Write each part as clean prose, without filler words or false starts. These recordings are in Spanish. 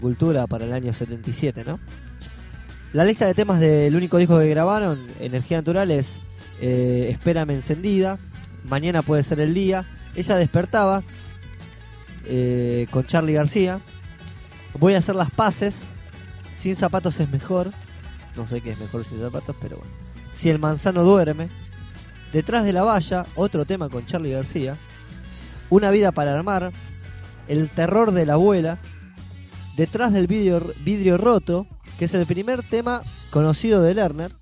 Cultura para el año 77, ¿no? La lista de temas del único disco que grabaron, Energía Natural, es Espérame Encendida, Mañana Puede Ser el Día, Ella Despertaba, con Charly García, Voy a Hacer las Paces, Sin Zapatos es Mejor, no sé qué es mejor sin zapatos, pero bueno, Si el Manzano Duerme, Detrás de la Valla, otro tema con Charly García, Una Vida para Armar, El Terror de la Abuela, Detrás del vidrio Roto, que es el primer tema conocido de Lerner.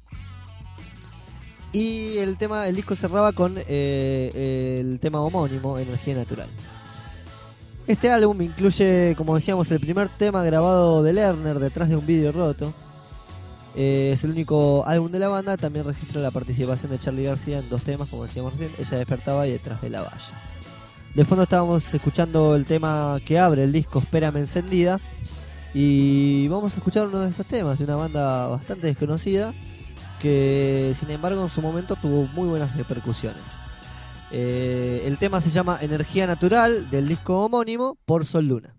Y el disco cerraba con el tema homónimo, Energía Natural. Este álbum incluye, como decíamos, el primer tema grabado de Lerner, Detrás de un vidrio roto. Es el único álbum de la banda. También registra la participación de Charly García en dos temas, como decíamos recién, Ella Despertaba y Detrás de la Valla. De fondo estábamos escuchando el tema que abre el disco, Espérame Encendida. Y vamos a escuchar uno de esos temas de una banda bastante desconocida, que sin embargo en su momento tuvo muy buenas repercusiones. El tema se llama Energía Natural, del disco homónimo, por Sol Luna.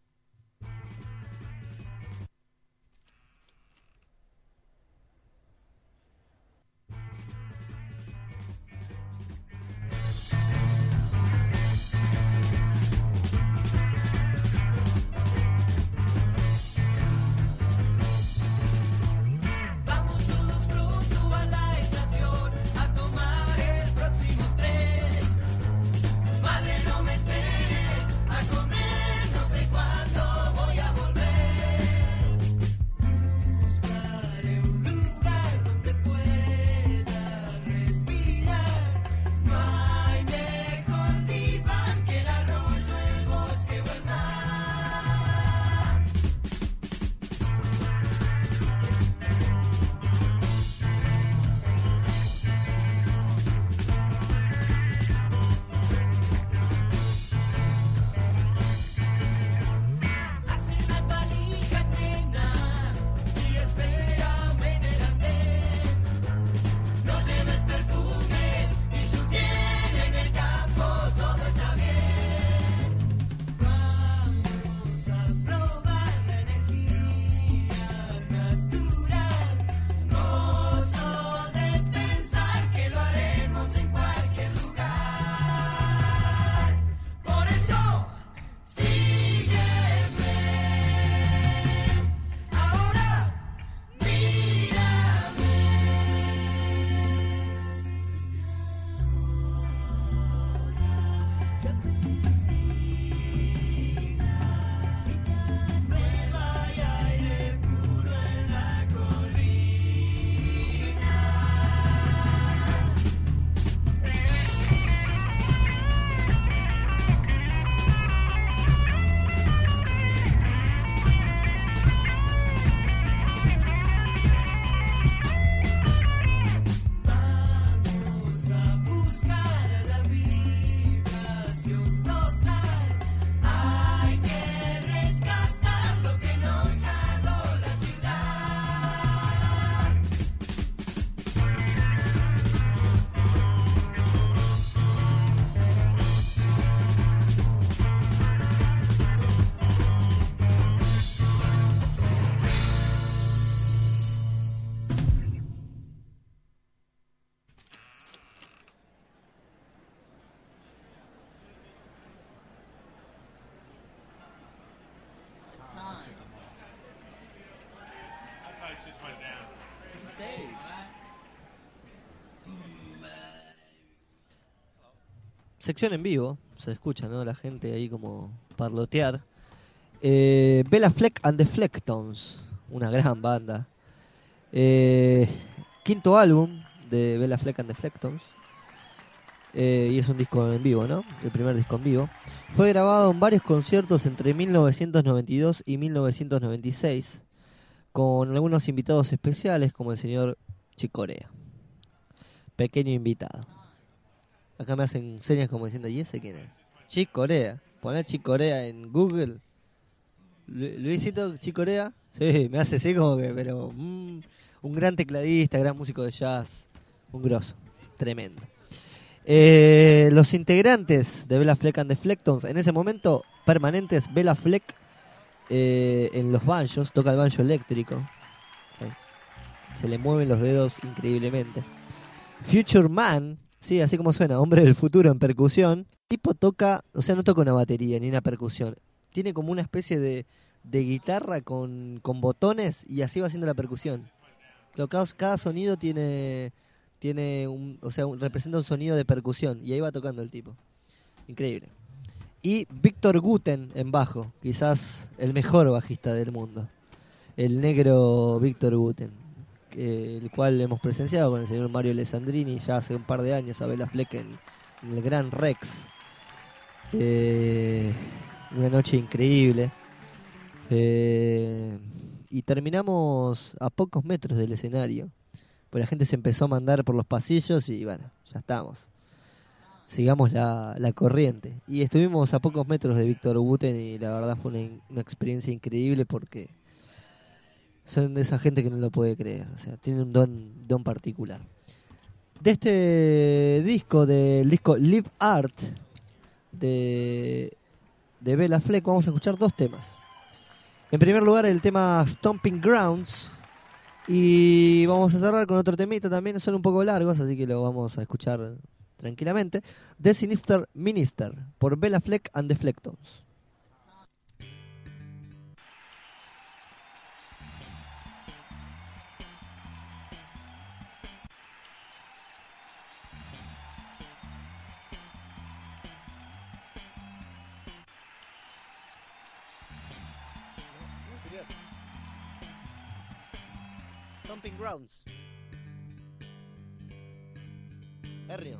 Sección en vivo, se escucha, ¿no? La gente ahí como parlotear. Bela Fleck and the Flecktones, una gran banda. Quinto álbum de Bela Fleck and the Flecktones. Y es un disco en vivo, ¿no? El primer disco en vivo. Fue grabado en varios conciertos entre 1992 y 1996, con algunos invitados especiales como el señor Chick Corea. Pequeño invitado. Acá me hacen señas como diciendo, ¿y ese quién es? Chick Corea. Poné Chick Corea en Google. Luisito, Chick Corea. Sí, me hace así como que, pero un gran tecladista, gran músico de jazz. Un grosso. Tremendo. Los integrantes de Bela Fleck and the Flecktones, en ese momento permanentes, Bela Fleck en los banjos, toca el banjo eléctrico. ¿Sí? Se le mueven los dedos increíblemente. Future Man, sí, así como suena, hombre del futuro en percusión. El tipo toca, o sea, no toca una batería ni una percusión. Tiene como una especie de guitarra con botones y así va haciendo la percusión. Cada sonido tiene representa un sonido de percusión y ahí va tocando el tipo. Increíble. Y Víctor Guten en bajo, quizás el mejor bajista del mundo. El negro Víctor Guten, el cual hemos presenciado con el señor Mario Alessandrini ya hace un par de años a Bela Fleck en el Gran Rex. Una noche increíble. Y terminamos a pocos metros del escenario. Pues la gente se empezó a mandar por los pasillos y bueno, ya estamos. Sigamos la corriente. Y estuvimos a pocos metros de Víctor Guten y la verdad fue una experiencia increíble porque son de esa gente que no lo puede creer. O sea, tiene un don particular. De este disco, del disco Live Art de Bela Fleck, vamos a escuchar 2 temas. En primer lugar, el tema Stomping Grounds. Y vamos a cerrar con otro temita también. Son un poco largos, así que lo vamos a escuchar tranquilamente. The Sinister Minister, por Bela Fleck and the Flecktones. Stomping Grounds. Hernio.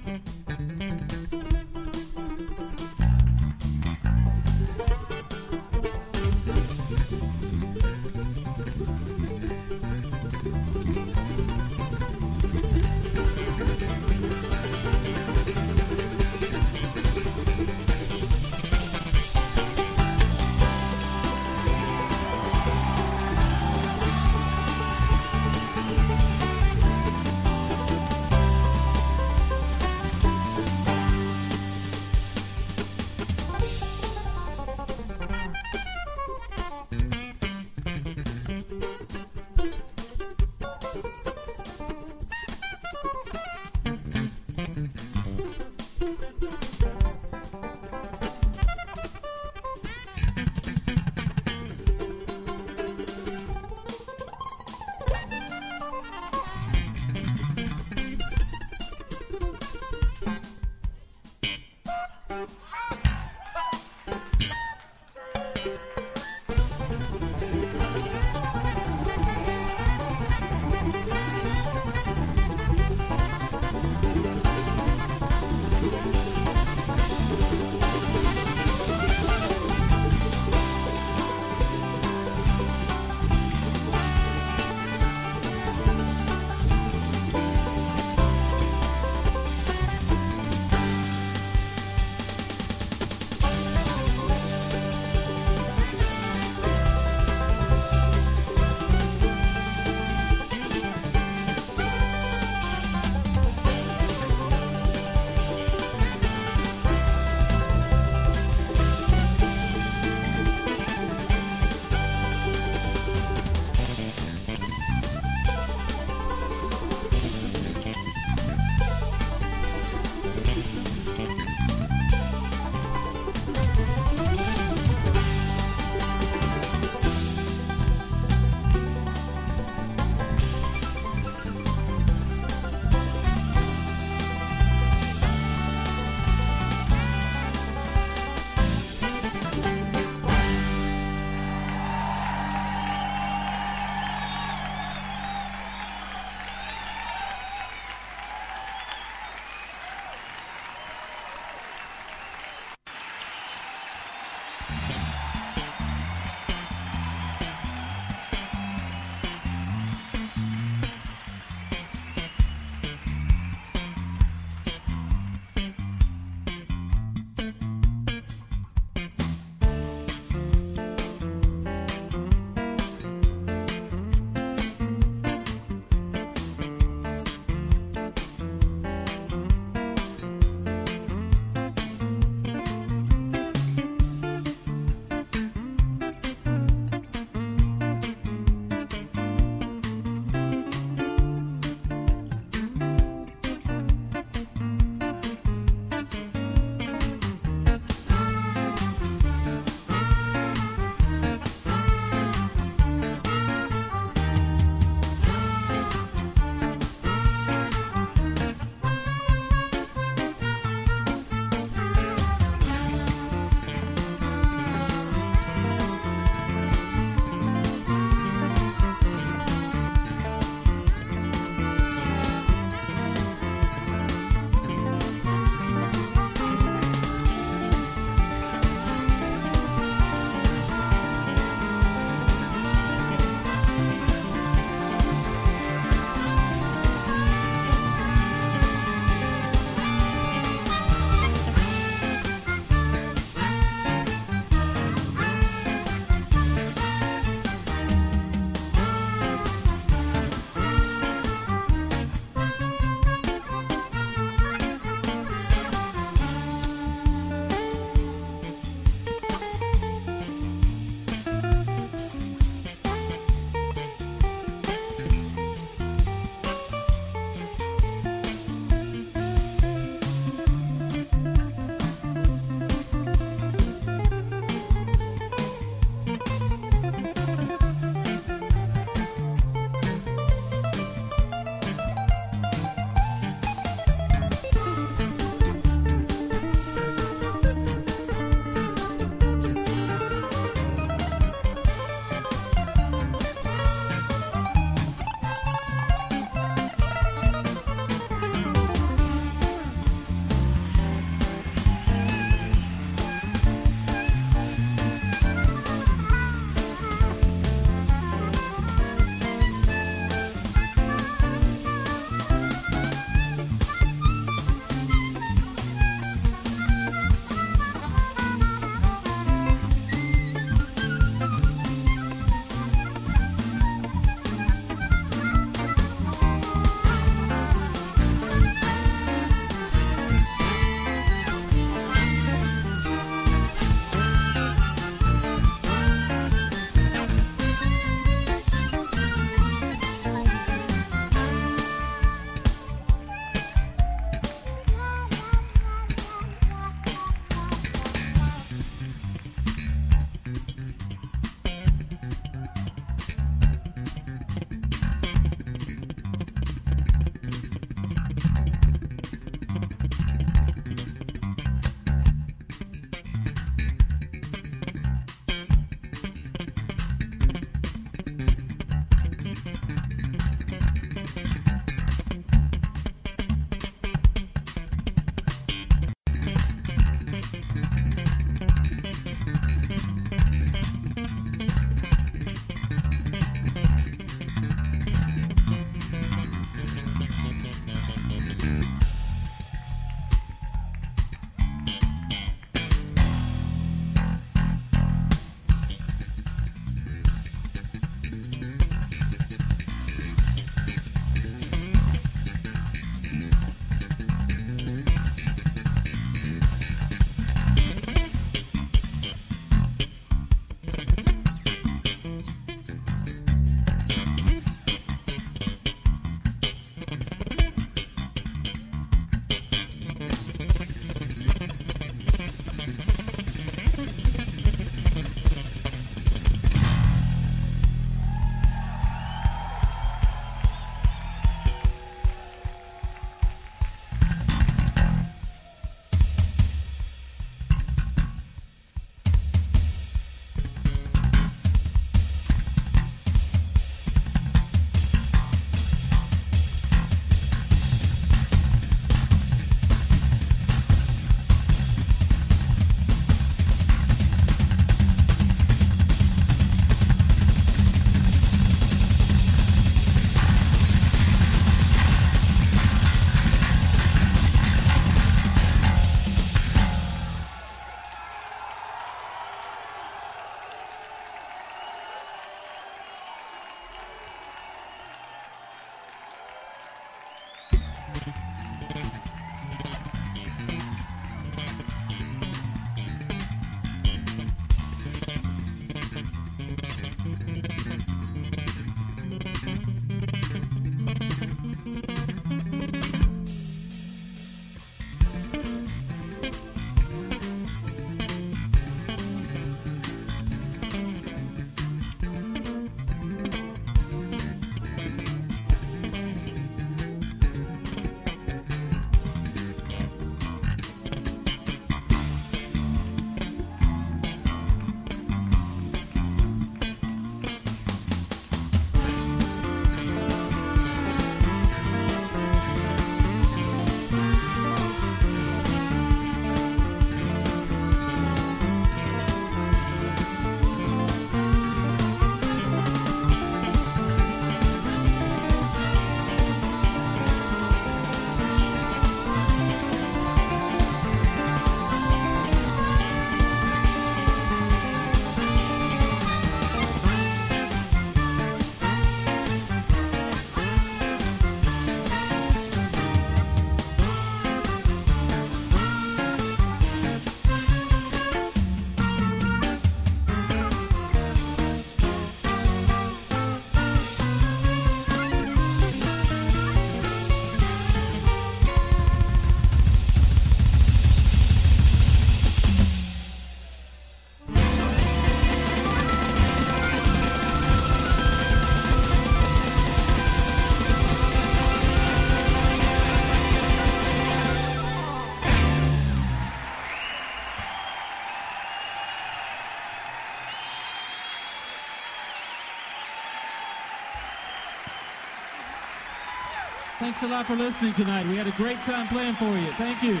Thanks a lot for listening tonight. We had a great time playing for you. Thank you.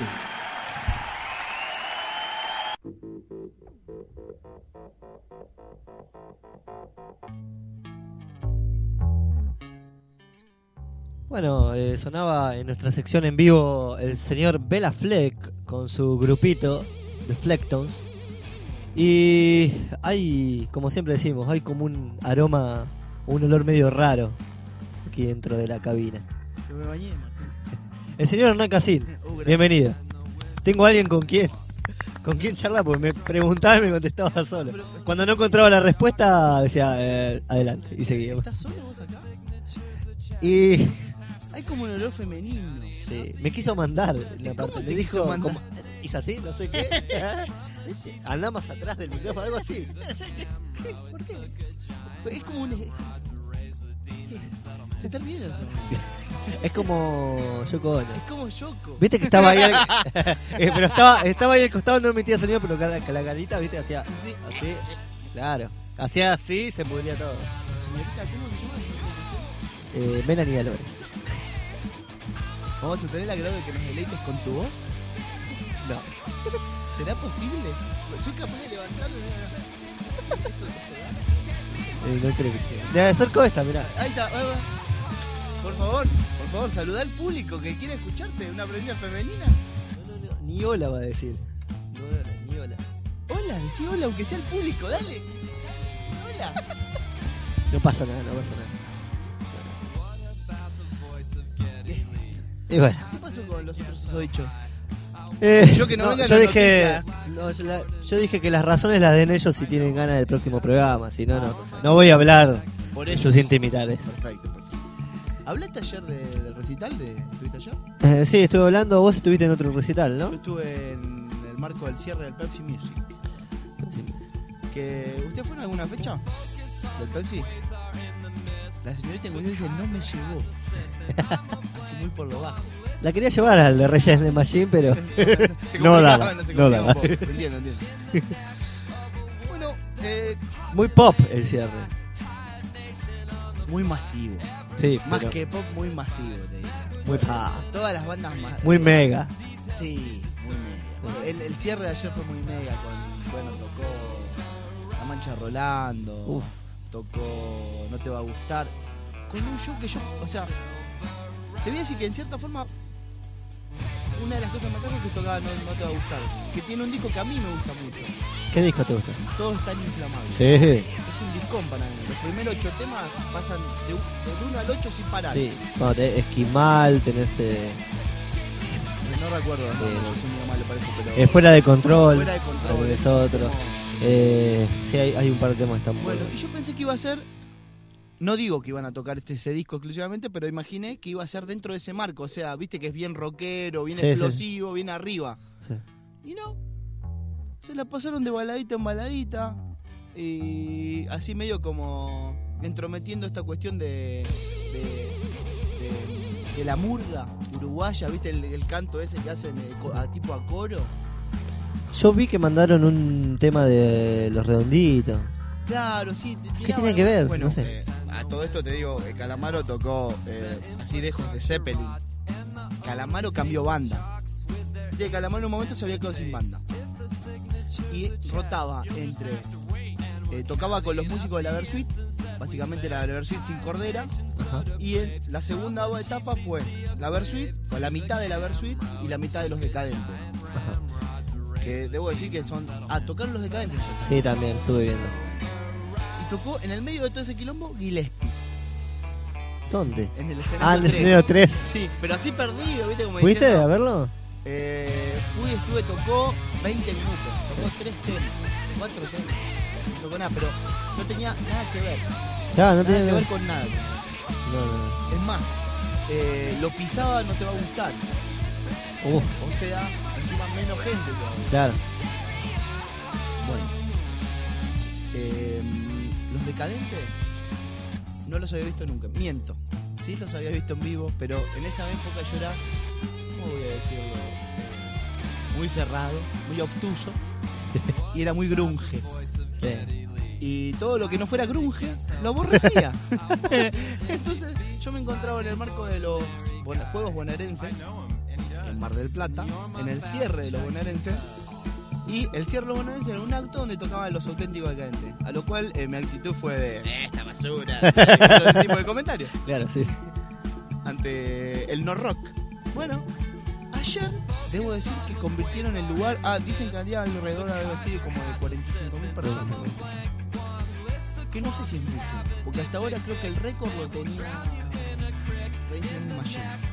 Bueno, sonaba en nuestra sección en vivo el señor Bela Fleck con su grupito de Flecktones. Y hay, como siempre decimos, hay como un aroma, un olor medio raro aquí dentro de la cabina. Yo me bañé, Martín. El señor Hernán Casín, bienvenido. Tengo a alguien con quien charlar, porque me preguntaba y me contestaba solo. Cuando no encontraba la respuesta, decía, adelante, y seguíamos. ¿Estás solo vos acá? Y Hay como un olor femenino. sí, me quiso mandar una parte. ¿Cómo Me te dijo, quiso mandar? como, hizo así, no sé qué. Anda más atrás del micrófono, algo así. ¿Por qué? Es como un... Se está olvidando. Es como Yoko Ono. Es como Yoko. Viste que estaba ahí, pero estaba ahí al costado, no emitía sonido, pero con la carita, viste, hacía así, así, claro. Hacía así y se pudría todo. Señorita, ¿cómo se llama? Melanie Álvarez. ¿Vamos a tener el agrado de que nos deleites con tu voz? No. ¿Será posible? Soy capaz de levantarme. No creo que sea. Le acerco esta, mirá. Ahí está, ahí va. Por favor, saludá al público que quiere escucharte. Una prendida femenina. No, ni hola va a decir. No, ni hola. Hola, decí hola, aunque sea el público, dale. Hola. No pasa nada, no pasa nada. Y bueno. ¿Qué pasó con los otros susodichos? Yo que no venga yo la dije, yo dije que las razones las den ellos si tienen ganas del próximo programa. Si no, no voy a hablar Por de eso. sus intimidades. Perfecto. ¿Hablaste ayer del recital? ¿Estuviste ayer? Sí, estuve hablando. Vos estuviste en otro recital, ¿no? Yo estuve en el marco del cierre del Pepsi Music. ¿Usted fue en alguna fecha del Pepsi? La señorita en cuestión dice, no me llegó. Así muy por lo bajo. La quería llevar al de Reyes de Machine, pero Se no complicaba, daba. se No complicaba daba. un poco. Entiendo. Bueno, Muy pop el cierre. muy masivo. Sí, Más pero que pop, muy masivo, te diría. muy pop. Todas las bandas más. Muy mega. Sí, muy mega. El cierre de ayer fue muy mega. Bueno, tocó La Mancha Rolando. Uf. Tocó No Te Va a Gustar. Con un show que yo, o sea, te voy a decir que en cierta forma una de las cosas más caras es que tocaba no Te Va a Gustar, que tiene un disco que a mí me gusta mucho. ¿Qué disco te gusta? Todo está inflamable. Sí. Es un discón para mí. Los primeros 8 temas pasan del 1 al 8 sin parar. Sí. Bueno, tenés Esquimal, tenés No recuerdo, no soy muy malo para eso, pero Fuera de Control. Fuera de Control. Es otro. como- Sí, hay un par de temas que están muy Bueno, y buenos. yo pensé que iba a ser, no digo que iban a tocar ese disco exclusivamente, pero imaginé que iba a ser dentro de ese marco. O sea, viste que es bien rockero, bien Sí, explosivo, bien arriba. Sí. Y no, se la pasaron de baladita en baladita. Y así medio como entrometiendo esta cuestión de la murga uruguaya, viste el canto ese que hacen tipo a coro. Yo vi que mandaron un tema de Los Redonditos. Claro, sí. ¿Qué tiene que ver? Bueno, No sé. a todo esto te digo, Calamaro tocó así lejos de Zeppelin. Calamaro cambió banda. De Calamaro en un momento se había quedado sin banda. Y rotaba entre... tocaba con los músicos de la Versuit, básicamente era la Versuit sin Cordera. Ajá. Y la segunda etapa fue la Versuit, o la mitad de la Versuit y la mitad de los Decadentes. Ajá. Que debo decir que son... tocaron los Decadentes. Sí, también, estuve viendo. Y tocó en el medio de todo ese quilombo Gillespie. ¿Dónde? En el escenario Ah, en el 3. escenario 3. Sí, pero así perdido, ¿viste? Como ¿Fuiste diciendo, a verlo? tocó 20 minutos, tocó 3 temas, 4 temas, no tocó nada, pero no tenía nada que ver, Claro, no nada tiene que ver con nada. No. Es más, lo pisaba No Te Va a Gustar, o sea, encima menos gente todavía. Claro. Bueno, los Decadentes no los había visto nunca, miento, sí los había visto en vivo, pero en esa época yo era, ¿cómo voy a decirlo? Muy cerrado, muy obtuso y era muy grunge. Sí. Y todo lo que no fuera grunge lo aborrecía. Entonces yo me encontraba en el marco de los Juegos Bonaerenses en Mar del Plata, en el cierre de los bonaerenses. Y el cierre de los bonaerenses era un acto donde tocaban Los Auténticos Decadentes. A lo cual mi actitud fue de esta basura, todo ese tipo de comentarios. Claro, sí. Ante el no rock. Bueno, ayer debo decir que convirtieron el lugar. Dicen que había alrededor de algo así como de 45.000 personas. Que no sé si es mucho, porque hasta ahora creo que el récord lo tenía Rage Against the Machine.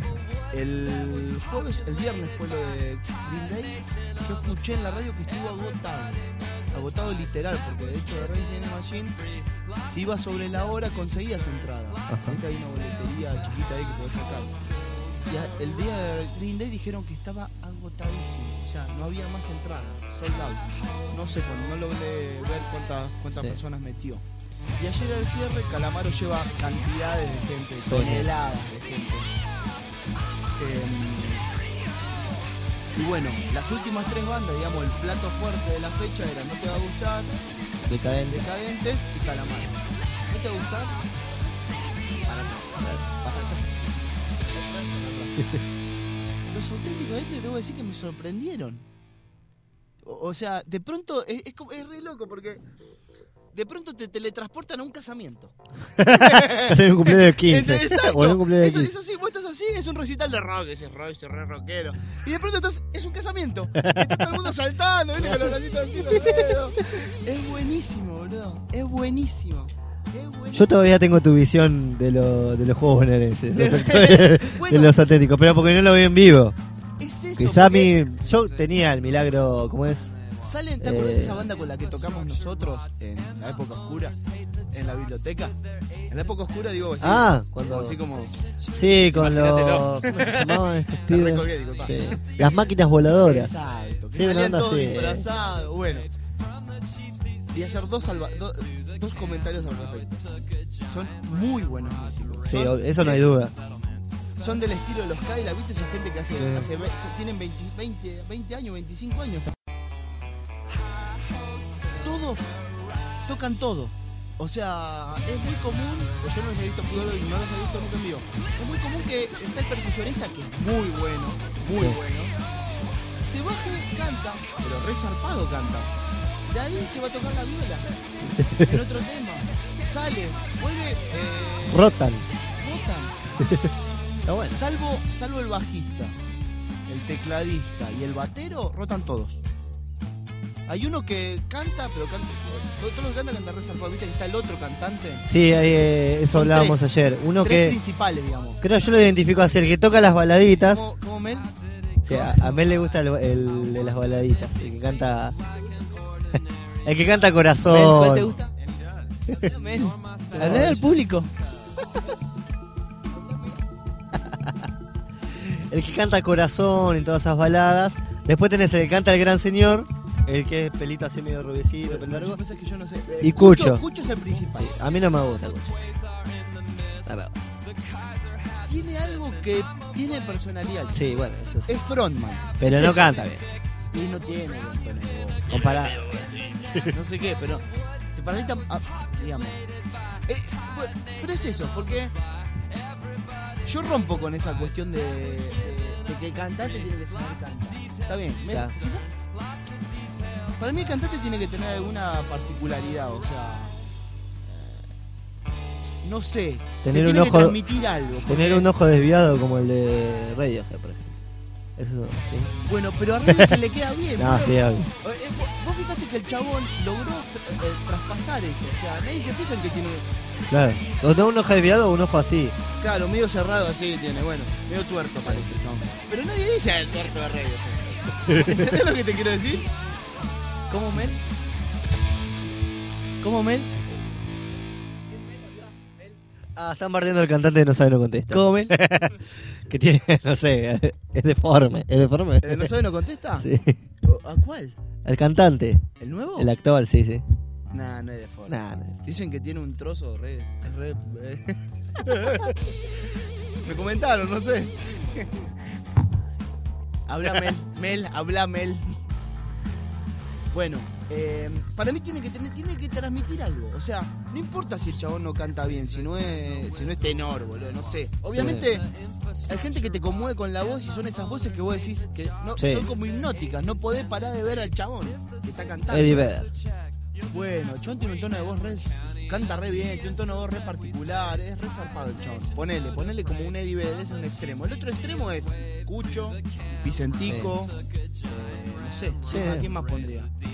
El viernes fue lo de Green Day. Yo escuché en la radio que estuvo agotado literal, porque de hecho de Rage Against the Machine, si ibas sobre la hora conseguías entrada. Ahorita hay una boletería chiquita ahí que podés sacar. Y el día de Green Day dijeron que estaba agotadísimo, o sea, no había más entrada, sold out. No sé cuándo, no logré ver cuántas personas metió. Y ayer al cierre, Calamaro lleva cantidades de gente, toneladas de gente. Y bueno, las últimas 3 bandas, digamos, el plato fuerte de la fecha era No Te Va a Gustar, Decadentes y Calamaro. ¿No te va a gustar? Los Auténticos Decadentes, debo decir que me sorprendieron. O sea, de pronto es re loco porque de pronto te teletransportan a un casamiento. Es un cumpleaños de 15. Exacto. O un cumpleaños de 15. Es así, vos estás así, es un recital de rock, ese re rockero. Y de pronto es un casamiento. Está todo el mundo saltando, ¿viste? Con los bracitos así, los dedos. Es buenísimo, boludo. Es buenísimo. Yo todavía tengo tu visión de los juegos bonaerenses, de los auténticos, pero porque no lo vi en vivo. Es eso. Quizá yo tenía el milagro, ¿cómo es? ¿Te acuerdas de esa banda con la que tocamos nosotros en la época oscura? En la biblioteca. En la época oscura, digo, así, cuando... así como... Sí, con los... ¿Cómo se llamaban estos pibes? Sí. Las máquinas voladoras. Exacto. Sí, salían todos todos disfrazados. Bueno. Y hacer dos comentarios al respecto. Son muy buenos músicos. Sí, eso no hay duda. Son del estilo de los Kyla, ¿viste? Esa gente que tienen 20 años, 25 años. Todos tocan todo. O sea, es muy común, yo no los he visto en vivo y no los he visto nunca en vivo. Es muy común que está el percusionista, que es muy bueno, se baje, canta, pero re zarpado canta. De ahí se va a tocar la viola, en otro tema. Sale, vuelve... Rotan. Está bueno. Salvo el bajista, el tecladista y el batero, rotan todos. Hay uno que canta, pero canta... Todos los que cantan re zarpado, ¿viste? Que está el otro cantante. Sí, eso hablábamos ayer. Uno tres que... principales, digamos. Creo yo lo identifico así, el que toca las baladitas. ¿Cómo Mel? Sí, a Mel le gusta el de las baladitas, el que canta... El que canta Corazón. Mel, ¿cuál te gusta? Mel. Hablar al público. El que canta Corazón y todas esas baladas. Después tenés el que canta El Gran Señor, el que es pelito así medio rubiecito, pelo largo. Lo que que yo no sé. Y Cucho. Cucho es el principal. Sí, a mí no me gusta Cucho. Tiene algo que tiene personalidad. Sí, bueno, eso sí. Es frontman. Pero no canta bien. Y no tiene buen tono de voz. Comparado. No sé qué, pero se paraliza, digamos. Bueno, pero es eso, porque yo rompo con esa cuestión de que el cantante tiene que ser el cantante. Está bien. Claro. Para mí el cantante tiene que tener alguna particularidad, o sea, no sé, tener tiene un que ojo, transmitir algo. Tener un ojo desviado como el de Radiohead, por ejemplo. Eso, ¿sí? Bueno, pero a Radiohead le queda bien. No, sí, obvio. Vos fijate que el chabón logró traspasar eso, o sea, nadie se fija en que tiene... Claro, o no un ojo desviado o un ojo así. Claro, medio cerrado así tiene, bueno, medio tuerto parece el chabón. Pero nadie dice el tuerto de Radiohead. ¿Entendés lo que te quiero decir? ¿Cómo Mel? ¿Cómo Mel? Están bardeando al cantante y no sabe, no contesta. ¿Cómo Mel? Que tiene, no sé, es deforme. ¿Es deforme? ¿No sabe, no contesta? Sí. ¿A cuál? El cantante. ¿El nuevo? El actual, sí, sí. Nah, no es deforme. Nah, no. Dicen que tiene un trozo re... Me comentaron, no sé. Habla Mel, habla Mel. Bueno, para mí tiene que transmitir algo. O sea, no importa si el chabón no canta bien, si no es tenor, boludo, no sé. Obviamente hay gente que te conmueve con la voz y son esas voces que vos decís que no, son como hipnóticas. No podés parar de ver al chabón que está cantando. Eddie Vedder. Bueno, el chabón tiene un tono de voz canta re bien, tiene un tono de voz re particular, es re zarpado el chabón. Ponele como un Eddie Vedder, es un extremo. El otro extremo es Cucho, Vicentico, no sé, ¿a quién más pondría?